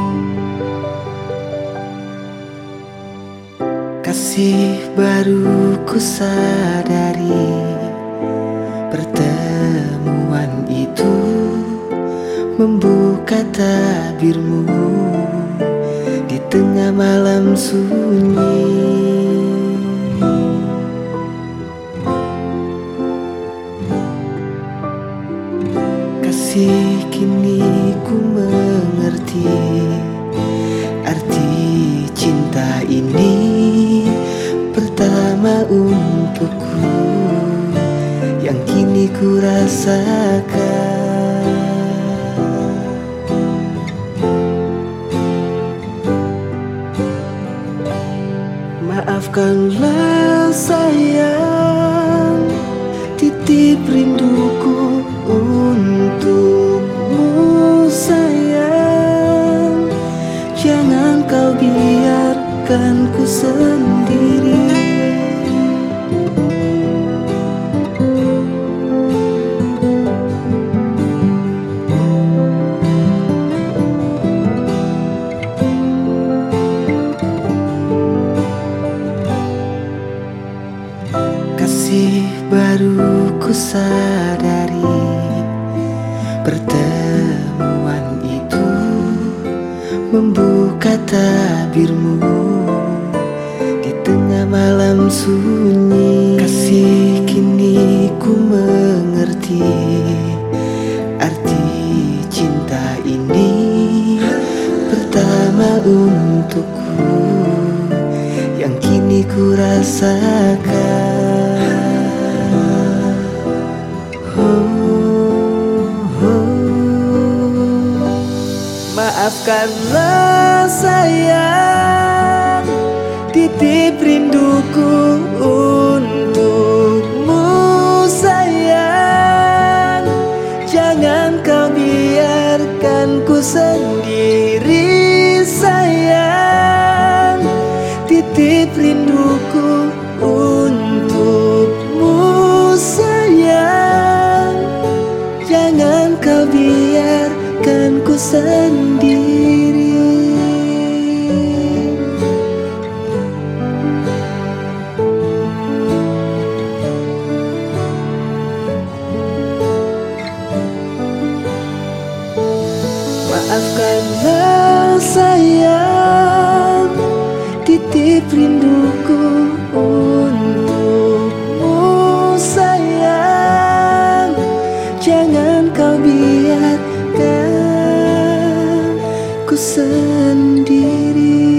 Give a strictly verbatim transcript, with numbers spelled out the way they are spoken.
Kasih baru ku sadari, pertemuan itu membuka tabirmu di tengah malam sunyi. Kasih, kini ku mengerti arti cinta ini pertama untukku yang kini ku rasakan. Maafkanlah sayang, titip rinduku untukmu sayang. Jangan kau biarkan ku sendiri. Kasih, baru ku sadari, pertemuan itu membuka tabirmu di tengah malam sunyi. Kasih, kini ku mengerti arti cinta ini pertama untukku yang kini ku rasakan. Maafkanlah sayang, titip rinduku untukmu sayang. Jangan kau biarkan ku sendiri sayang. Titip rinduku untukmu sayang. Jangan kau biarkan ku sendiri. Maafkanlah sayang, titip rinduku untukmu sayang. Jangan kau biarkan ku sendiri.